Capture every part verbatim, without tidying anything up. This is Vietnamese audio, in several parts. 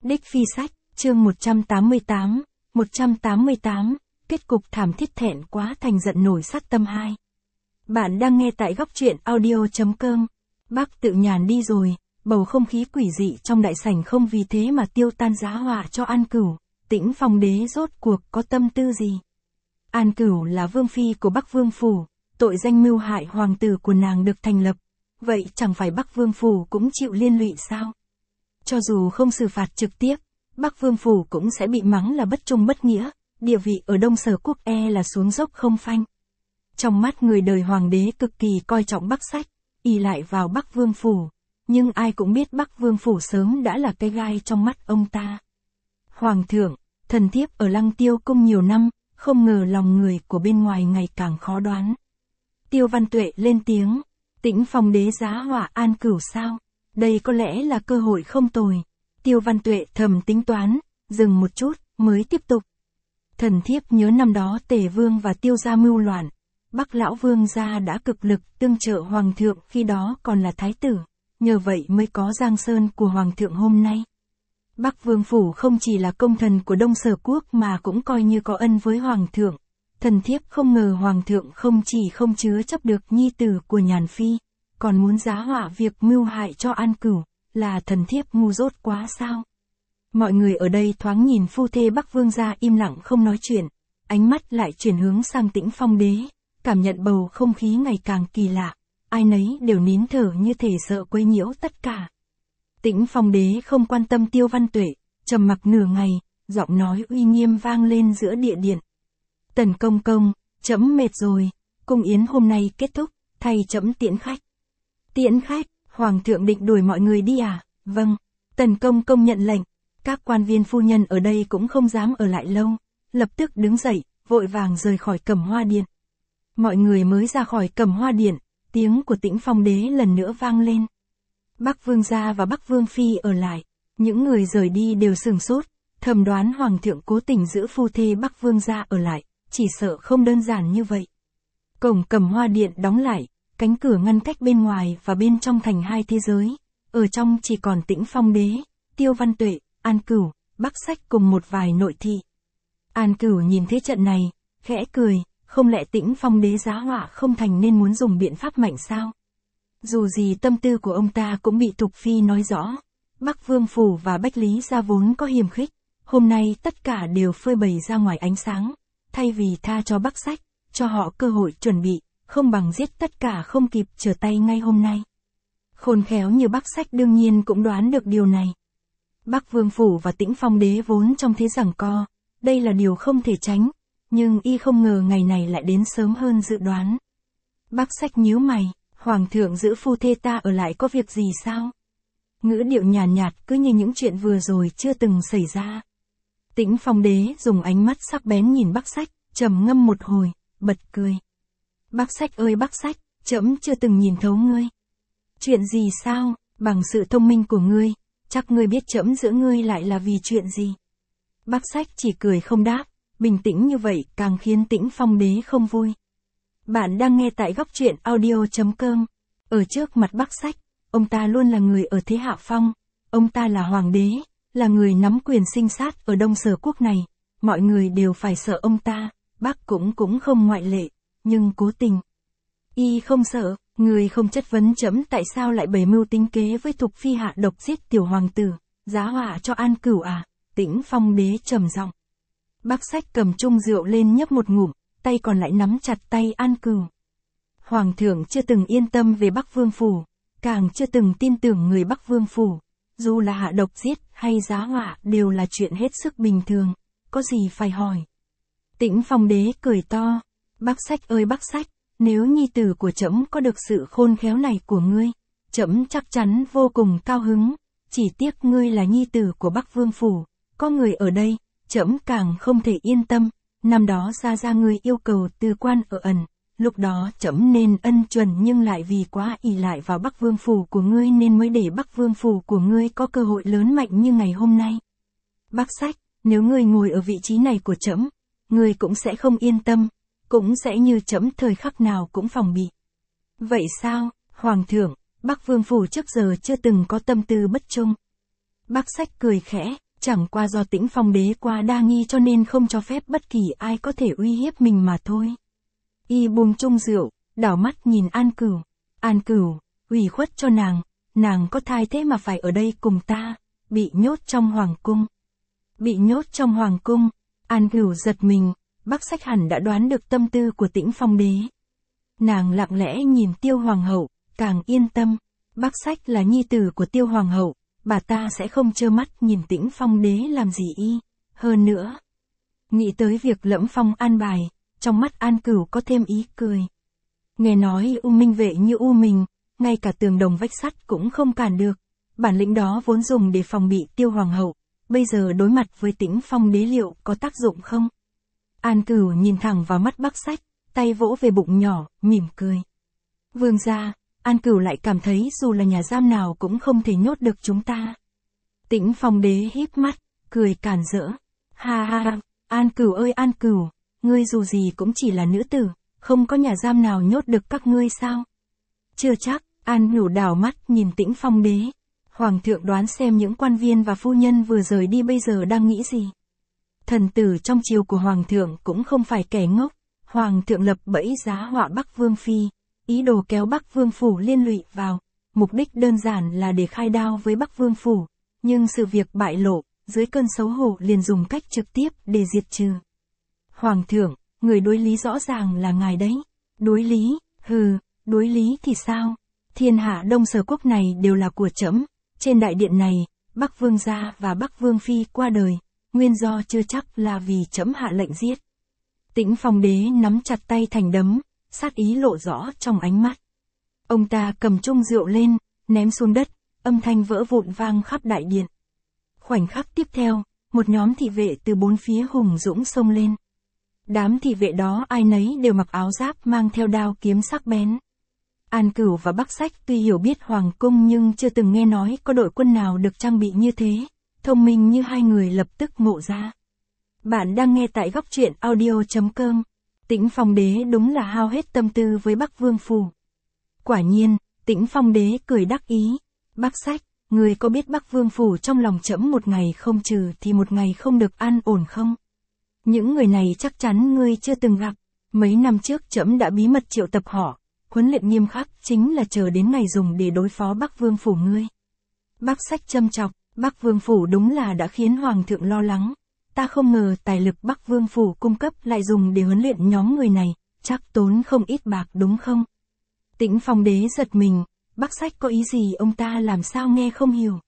Đích Phi Sách, chương một trăm tám mươi tám, một trăm tám mươi tám, kết cục thảm thiết thẹn quá thành giận nổi sát tâm hai. Bạn đang nghe tại góc truyện audio.com. Bác Tự Nhàn đi rồi, bầu không khí quỷ dị trong đại sảnh không vì thế mà tiêu tan. Giá họa cho An Cửu, Tĩnh Phong đế rốt cuộc có tâm tư gì? An Cửu là vương phi của Bắc Vương phủ, tội danh mưu hại hoàng tử của nàng được thành lập, vậy chẳng phải Bắc Vương phủ cũng chịu liên lụy sao? Cho dù không xử phạt trực tiếp, Bắc Vương phủ cũng sẽ bị mắng là bất trung bất nghĩa, địa vị ở Đông Sở quốc e là xuống dốc không phanh. Trong mắt người đời hoàng đế cực kỳ coi trọng Bắc Sách, ỷ lại vào Bắc Vương phủ, nhưng ai cũng biết Bắc Vương phủ sớm đã là cái gai trong mắt ông ta. Hoàng thượng, thần thiếp ở Lăng Tiêu cung nhiều năm, không ngờ lòng người của bên ngoài ngày càng khó đoán. Tiêu Văn Tuệ lên tiếng, Tĩnh Phong đế giá họa An Cửu sao? Đây có lẽ là cơ hội không tồi. Tiêu Văn Tuệ thầm tính toán, dừng một chút, mới tiếp tục. Thần thiếp nhớ năm đó Tề Vương và Tiêu gia mưu loạn, Bắc Lão Vương gia đã cực lực tương trợ Hoàng thượng khi đó còn là thái tử, nhờ vậy mới có Giang Sơn của Hoàng thượng hôm nay. Bắc Vương phủ không chỉ là công thần của Đông Sở quốc mà cũng coi như có ân với Hoàng thượng. Thần thiếp không ngờ Hoàng thượng không chỉ không chứa chấp được nhi tử của Nhàn Phi, còn muốn giá họa việc mưu hại cho An Cửu, là thần thiếp ngu dốt quá sao? Mọi người ở đây thoáng nhìn phu thê Bắc Vương gia im lặng không nói chuyện, ánh mắt lại chuyển hướng sang Tĩnh Phong đế, cảm nhận bầu không khí ngày càng kỳ lạ, ai nấy đều nín thở như thể sợ quấy nhiễu tất cả. Tĩnh Phong đế không quan tâm Tiêu Văn Tuệ, trầm mặc nửa ngày, giọng nói uy nghiêm vang lên giữa địa điện. Tần công công, trẫm mệt rồi, cung yến hôm nay kết thúc, thay trẫm tiễn khách. Tiễn khách, Hoàng thượng định đuổi mọi người đi à? Vâng, Tần công công nhận lệnh. Các quan viên phu nhân ở đây cũng không dám ở lại lâu, lập tức đứng dậy, vội vàng rời khỏi Cẩm Hoa điện. Mọi người mới ra khỏi Cẩm Hoa điện, tiếng của Tĩnh Phong đế lần nữa vang lên. Bắc Vương gia và Bắc Vương phi ở lại, những người rời đi đều sửng sốt, thầm đoán Hoàng thượng cố tình giữ phu thê Bắc Vương gia ở lại, chỉ sợ không đơn giản như vậy. Cổng Cẩm Hoa điện đóng lại, cánh cửa ngăn cách bên ngoài và bên trong thành hai thế giới, ở trong chỉ còn Tĩnh Phong đế, Tiêu Văn Tuệ, An Cửu, Bắc Sách cùng một vài nội thị. An Cửu nhìn thế trận này, khẽ cười, không lẽ Tĩnh Phong đế giá họa không thành nên muốn dùng biện pháp mạnh sao? Dù gì tâm tư của ông ta cũng bị Thục Phi nói rõ, Bắc Vương phủ và Bách Lý gia vốn có hiềm khích, hôm nay tất cả đều phơi bày ra ngoài ánh sáng, thay vì tha cho Bắc Sách, cho họ cơ hội chuẩn bị, không bằng giết tất cả không kịp trở tay ngay hôm nay. Khôn khéo như Bắc Sách đương nhiên cũng đoán được điều này. Bắc Vương phủ và Tĩnh Phong đế vốn trong thế giằng co, đây là điều không thể tránh, nhưng y không ngờ ngày này lại đến sớm hơn dự đoán. Bắc Sách nhíu mày, Hoàng thượng giữ phu thê ta ở lại có việc gì sao? Ngữ điệu nhàn nhạt, nhạt cứ như những chuyện vừa rồi chưa từng xảy ra. Tĩnh Phong đế dùng ánh mắt sắc bén nhìn Bắc Sách, trầm ngâm một hồi, bật cười. Bắc Sách ơi Bắc Sách, trẫm chưa từng nhìn thấu ngươi. Chuyện gì sao? Bằng sự thông minh của ngươi, chắc ngươi biết trẫm giữ ngươi lại là vì chuyện gì? Bắc Sách chỉ cười không đáp, bình tĩnh như vậy càng khiến Tĩnh Phong đế không vui. Bạn đang nghe tại góc truyện audio.com. Ở trước mặt Bắc Sách, ông ta luôn là người ở thế hạ phong, ông ta là hoàng đế, là người nắm quyền sinh sát ở Đông Sở quốc này, mọi người đều phải sợ ông ta, bác cũng cũng không ngoại lệ, nhưng cố tình. Y không sợ, người không chất vấn trẫm tại sao lại bày mưu tính kế với Thục Phi hạ độc giết tiểu hoàng tử, giá họa cho An Cửu à? Tĩnh Phong đế trầm giọng. Bắc Sách cầm chung rượu lên nhấp một ngụm, tay còn lại nắm chặt tay An Cửu. Hoàng thượng chưa từng yên tâm về Bắc Vương phủ, càng chưa từng tin tưởng người Bắc Vương phủ, dù là hạ độc giết hay giá họa đều là chuyện hết sức bình thường, có gì phải hỏi. Tĩnh Phong đế cười to, Bắc Sách ơi Bắc Sách, nếu nhi tử của trẫm có được sự khôn khéo này của ngươi, trẫm chắc chắn vô cùng cao hứng, chỉ tiếc ngươi là nhi tử của Bắc Vương phủ, có người ở đây, trẫm càng không thể yên tâm. Năm đó ra ra ngươi yêu cầu từ quan ở ẩn, lúc đó trẫm nên ân chuẩn nhưng lại vì quá ỷ lại vào Bắc Vương phủ của ngươi nên mới để Bắc Vương phủ của ngươi có cơ hội lớn mạnh như ngày hôm nay. Bắc Sách, nếu ngươi ngồi ở vị trí này của trẫm, ngươi cũng sẽ không yên tâm, cũng sẽ như trẫm thời khắc nào cũng phòng bị. Vậy sao, Hoàng thượng, Bắc Vương phủ trước giờ chưa từng có tâm tư bất trung. Bắc Sách cười khẽ, Chẳng qua do Tĩnh Phong đế quá đa nghi cho nên không cho phép bất kỳ ai có thể uy hiếp mình mà thôi. Y buông chung rượu, đảo mắt nhìn An Cửu. An Cửu, ủy khuất cho nàng, nàng có thai thế mà phải ở đây cùng ta, bị nhốt trong hoàng cung. Bị nhốt trong hoàng cung, An Cửu giật mình, Bắc Sách hẳn đã đoán được tâm tư của Tĩnh Phong đế. Nàng lặng lẽ nhìn Tiêu hoàng hậu, càng yên tâm, Bắc Sách là nhi tử của Tiêu hoàng hậu, bà ta sẽ không trơ mắt nhìn Tĩnh Phong đế làm gì y. Hơn nữa, nghĩ tới việc Lẫm Phong an bài, trong mắt An Cửu có thêm ý cười. Nghe nói U Minh vệ như U mình, ngay cả tường đồng vách sắt cũng không cản được, bản lĩnh đó vốn dùng để phòng bị Tiêu hoàng hậu, bây giờ đối mặt với Tĩnh Phong đế liệu có tác dụng không? An Cửu nhìn thẳng vào mắt Bắc Sách, tay vỗ về bụng nhỏ, mỉm cười. Vương gia, An Cửu lại cảm thấy dù là nhà giam nào cũng không thể nhốt được chúng ta. Tĩnh Phong đế híp mắt, cười càn rỡ. Ha ha ha, An Cửu ơi An Cửu, ngươi dù gì cũng chỉ là nữ tử, không có nhà giam nào nhốt được các ngươi sao? Chưa chắc, An Cửu đảo mắt nhìn Tĩnh Phong đế. Hoàng thượng đoán xem những quan viên và phu nhân vừa rời đi bây giờ đang nghĩ gì. Thần tử trong triều của Hoàng thượng cũng không phải kẻ ngốc. Hoàng thượng lập bẫy giá họa Bắc Vương Phi, ý đồ kéo Bắc Vương Phủ liên lụy vào, mục đích đơn giản là để khai đao với Bắc Vương Phủ, nhưng sự việc bại lộ, dưới cơn xấu hổ liền dùng cách trực tiếp để diệt trừ. Hoàng thượng, người đối lý rõ ràng là ngài đấy. Đối lý, hừ, đối lý thì sao? Thiên hạ Đông Sở quốc này đều là của trẫm. Trên đại điện này, Bắc Vương gia và Bắc Vương Phi qua đời, nguyên do chưa chắc là vì trẫm hạ lệnh giết. Tĩnh Phong đế nắm chặt tay thành đấm, sát ý lộ rõ trong ánh mắt. Ông ta cầm chung rượu lên, ném xuống đất, âm thanh vỡ vụn vang khắp đại điện. Khoảnh khắc tiếp theo, một nhóm thị vệ từ bốn phía hùng dũng xông lên. Đám thị vệ đó ai nấy đều mặc áo giáp mang theo đao kiếm sắc bén. An Cửu và Bắc Sách tuy hiểu biết hoàng cung nhưng chưa từng nghe nói có đội quân nào được trang bị như thế, thông minh như hai người lập tức ngộ ra. Bạn đang nghe tại góc truyện audio chấm com. Tĩnh Phong đế đúng là hao hết tâm tư với Bắc Vương Phủ. Quả nhiên, Tĩnh Phong đế cười đắc ý. Bắc Sách, người có biết Bắc Vương Phủ trong lòng trẫm một ngày không trừ thì một ngày không được an ổn không? Những người này chắc chắn ngươi chưa từng gặp. Mấy năm trước trẫm đã bí mật triệu tập họ, huấn luyện nghiêm khắc chính là chờ đến ngày dùng để đối phó Bắc Vương Phủ ngươi. Bắc Sách châm chọc, Bắc Vương Phủ đúng là đã khiến Hoàng thượng lo lắng. Ta không ngờ tài lực Bắc Vương Phủ cung cấp lại dùng để huấn luyện nhóm người này, chắc tốn không ít bạc đúng không? Tĩnh Phong đế giật mình, Bắc Sách có ý gì ông ta làm sao nghe không hiểu.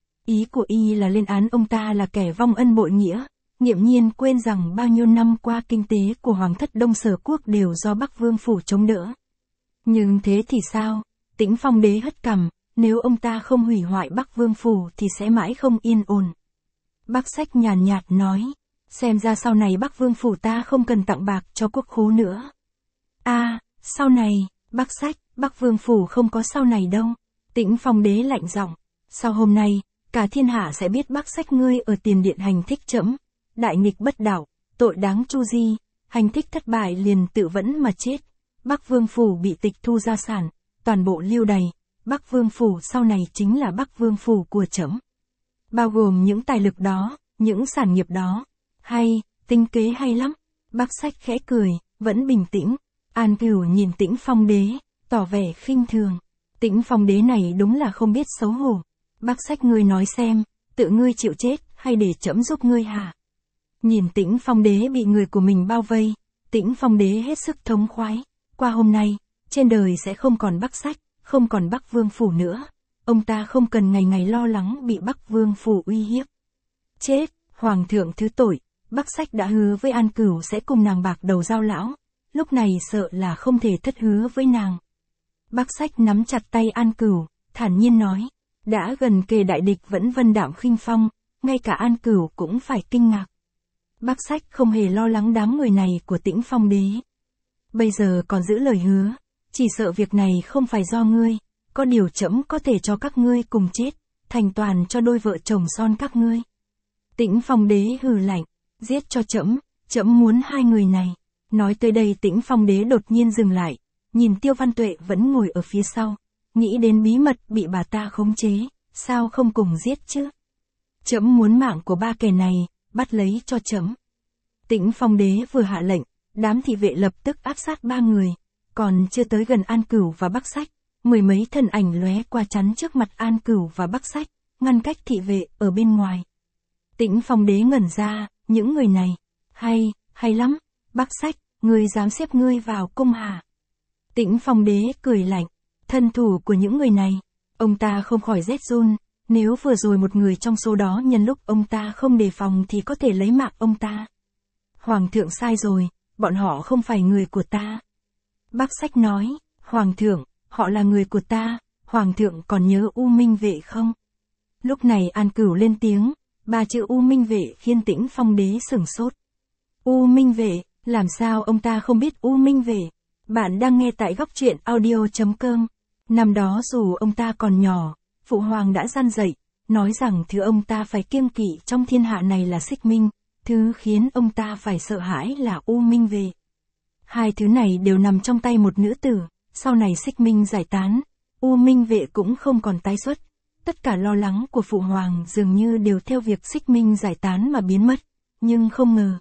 Ý của y là lên án ông ta là kẻ vong ân bội nghĩa, nghiễm nhiên quên rằng bao nhiêu năm qua kinh tế của Hoàng thất Đông Sở quốc đều do Bắc Vương Phủ chống đỡ. Nhưng thế thì sao? Tĩnh Phong đế hất cằm, nếu ông ta không hủy hoại Bắc Vương Phủ thì sẽ mãi không yên ổn. Bắc Sách nhàn nhạt nói, xem ra sau này Bắc Vương Phủ ta không cần tặng bạc cho quốc khố nữa. A, à, sau này, Bắc Sách, Bắc Vương Phủ không có sau này đâu. Tĩnh Phong đế lạnh giọng, sau hôm nay, cả thiên hạ sẽ biết Bắc Sách ngươi ở tiền điện hành thích trẫm, đại nghịch bất đạo, tội đáng tru di, hành thích thất bại liền tự vẫn mà chết. Bắc Vương Phủ bị tịch thu gia sản, toàn bộ lưu đày, Bắc Vương Phủ sau này chính là Bắc Vương Phủ của trẫm. Bao gồm những tài lực đó, những sản nghiệp đó. Hay, tinh kế hay lắm. Bắc Sách khẽ cười, vẫn bình tĩnh. An Cửu nhìn Tĩnh Phong đế, tỏ vẻ khinh thường. Tĩnh Phong đế này đúng là không biết xấu hổ. Bắc Sách ngươi nói xem, tự ngươi chịu chết, hay để trẫm giúp ngươi hả? Nhìn Tĩnh Phong đế bị người của mình bao vây, Tĩnh Phong đế hết sức thống khoái. Qua hôm nay, trên đời sẽ không còn Bắc Sách, không còn Bắc Vương Phủ nữa. Ông ta không cần ngày ngày lo lắng bị Bắc Vương Phủ uy hiếp. Chết, Hoàng thượng thứ tội, Bắc Sách đã hứa với An Cửu sẽ cùng nàng bạc đầu giao lão, lúc này sợ là không thể thất hứa với nàng. Bắc Sách nắm chặt tay An Cửu, thản nhiên nói, đã gần kề đại địch vẫn vân đạm khinh phong, ngay cả An Cửu cũng phải kinh ngạc. Bắc Sách không hề lo lắng đám người này của Tĩnh Phong đế. Bây giờ còn giữ lời hứa, chỉ sợ việc này không phải do ngươi, có điều trẫm có thể cho các ngươi cùng chết, thành toàn cho đôi vợ chồng son các ngươi. Tĩnh Phong đế hừ lạnh, giết cho trẫm, trẫm muốn hai người này. Nói tới đây Tĩnh Phong đế đột nhiên dừng lại, nhìn Tiêu Văn Tuệ vẫn ngồi ở phía sau, nghĩ đến bí mật bị bà ta khống chế, sao không cùng giết chứ? Trẫm muốn mạng của ba kẻ này, bắt lấy cho trẫm. Tĩnh Phong đế vừa hạ lệnh, đám thị vệ lập tức áp sát ba người, còn chưa tới gần An Cửu và Bắc Sách, mười mấy thân ảnh lóe qua chắn trước mặt An Cửu và Bắc Sách, ngăn cách thị vệ ở bên ngoài. Tĩnh Phong đế ngẩn ra, những người này, hay, hay lắm, Bắc Sách, ngươi dám xếp ngươi vào cung hả? Tĩnh Phong đế cười lạnh, thân thủ của những người này, ông ta không khỏi rét run, nếu vừa rồi một người trong số đó nhân lúc ông ta không đề phòng thì có thể lấy mạng ông ta. Hoàng thượng sai rồi, bọn họ không phải người của ta. Bắc Sách nói, Hoàng thượng, họ là người của ta, Hoàng thượng còn nhớ U Minh vệ không? Lúc này An Cửu lên tiếng, ba chữ U Minh vệ khiến Tĩnh Phong đế sửng sốt. U Minh vệ, làm sao ông ta không biết U Minh vệ? Bạn đang nghe tại góc truyện audio chấm com. Năm đó dù ông ta còn nhỏ, Phụ Hoàng đã gian dạy, nói rằng thứ ông ta phải kiêng kỵ trong thiên hạ này là Xích Minh, thứ khiến ông ta phải sợ hãi là U Minh vệ. Hai thứ này đều nằm trong tay một nữ tử, sau này Xích Minh giải tán, U Minh vệ cũng không còn tái xuất. Tất cả lo lắng của Phụ Hoàng dường như đều theo việc Xích Minh giải tán mà biến mất, nhưng không ngờ.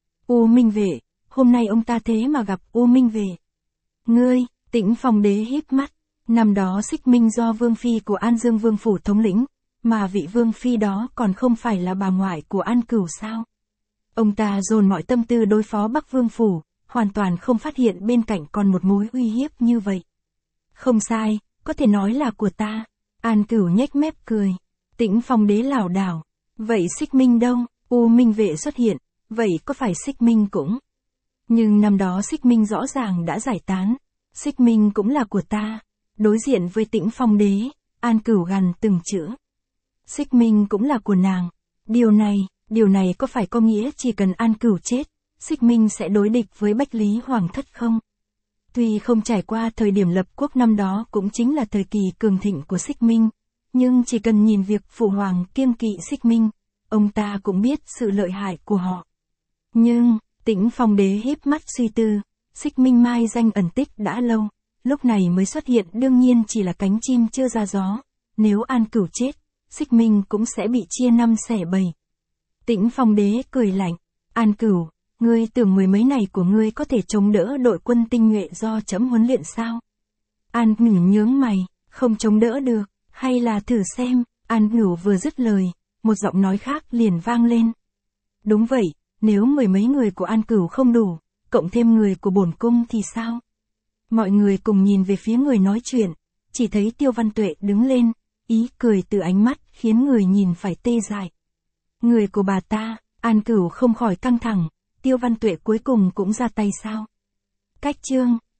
U Minh vệ, hôm nay ông ta thế mà gặp U Minh vệ. Ngươi, Tĩnh Phong đế híp mắt, năm đó Xích Minh do Vương Phi của An Dương Vương Phủ thống lĩnh, mà vị Vương Phi đó còn không phải là bà ngoại của An Cửu sao? Ông ta dồn mọi tâm tư đối phó Bắc Vương Phủ, hoàn toàn không phát hiện bên cạnh còn một mối uy hiếp như vậy. Không sai, có thể nói là của ta. An Cửu nhếch mép cười. Tĩnh Phong đế lảo đảo. Vậy Xích Minh đâu? U Minh vệ xuất hiện. Vậy có phải Xích Minh cũng? Nhưng năm đó Xích Minh rõ ràng đã giải tán. Xích Minh cũng là của ta. Đối diện với Tĩnh Phong đế, An Cửu gằn từng chữ. Xích Minh cũng là của nàng. Điều này, điều này có phải có nghĩa chỉ cần An Cửu chết, Xích Minh sẽ đối địch với Bách Lý Hoàng thất không? Tuy không trải qua thời điểm lập quốc năm đó cũng chính là thời kỳ cường thịnh của Xích Minh, nhưng chỉ cần nhìn việc Phụ Hoàng kiêng kỵ Xích Minh, ông ta cũng biết sự lợi hại của họ. Nhưng, Tĩnh Phong đế híp mắt suy tư, Xích Minh mai danh ẩn tích đã lâu, lúc này mới xuất hiện đương nhiên chỉ là cánh chim chưa ra gió, nếu An Cửu chết, Xích Minh cũng sẽ bị chia năm xẻ bảy. Tĩnh Phong đế cười lạnh, An Cửu, ngươi tưởng mười mấy này của ngươi có thể chống đỡ đội quân tinh nhuệ do trẫm huấn luyện sao? An Cửu nhướng mày, không chống đỡ được, hay là thử xem? An Cửu vừa dứt lời, một giọng nói khác liền vang lên. Đúng vậy, nếu mười mấy người của An Cửu không đủ, cộng thêm người của bổn cung thì sao? Mọi người cùng nhìn về phía người nói chuyện, chỉ thấy Tiêu Văn Tuệ đứng lên, ý cười từ ánh mắt khiến người nhìn phải tê dại. Người của bà ta, An Cửu không khỏi căng thẳng, Tiêu Văn Tuệ cuối cùng cũng ra tay sao? Cách chương